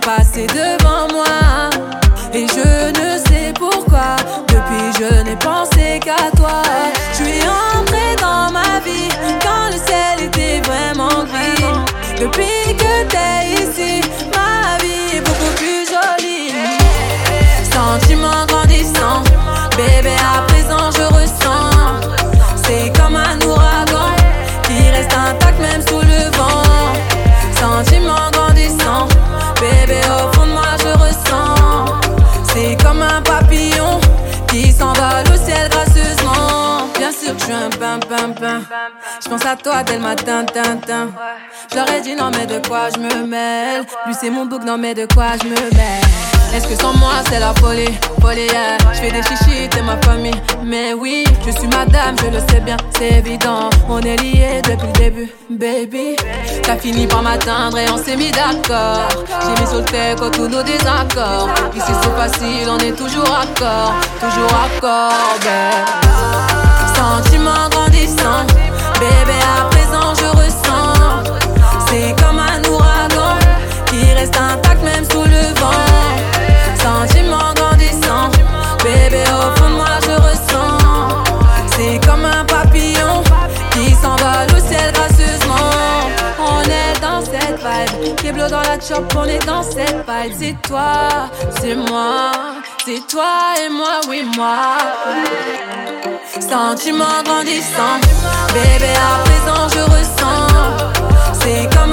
passer devant moi. Et je ne sais pourquoi, depuis je n'ai pensé qu'à toi. Je suis entrée dans ma vie quand le ciel était vraiment gris. Depuis que t'es ici, ma vie est beaucoup plus jolie. Sentiment grandissant, bébé à présent je ressens. C'est comme un ouragan qui reste intact même sous le vent. Sentiment grandissant, bébé au fond de moi je ressens. C'est comme un papillon qui s'envole au ciel gracieusement. Bien sûr que je suis un pain. Je pense à toi dès le matin. J'aurais dit non mais de quoi je me mêle. Lui c'est mon bouc, non mais de quoi je me mêle. Est-ce que sans moi c'est la folie, yeah. Je fais des chichis, t'es ma famille. Mais oui, je suis madame, je le sais bien, c'est évident. On est liés depuis le début, baby. T'as fini par m'atteindre et on s'est mis d'accord. J'ai mis sur le texte tous nos désaccords. Ici c'est facile, on est toujours accord, babe. Sentiment grandissant, bébé à présent je ressens. C'est comme un ouragan qui reste intact même sous le vent. Sentiment grandissant, bébé au fond de moi je ressens. C'est comme un papillon qui s'envole au ciel gracieusement. On est dans cette vibe, Keblo dans la chop, on est dans cette vibe. C'est toi, c'est moi, c'est toi et moi, oui moi. Sentiment grandissant, bébé à présent je ressens. C'est comme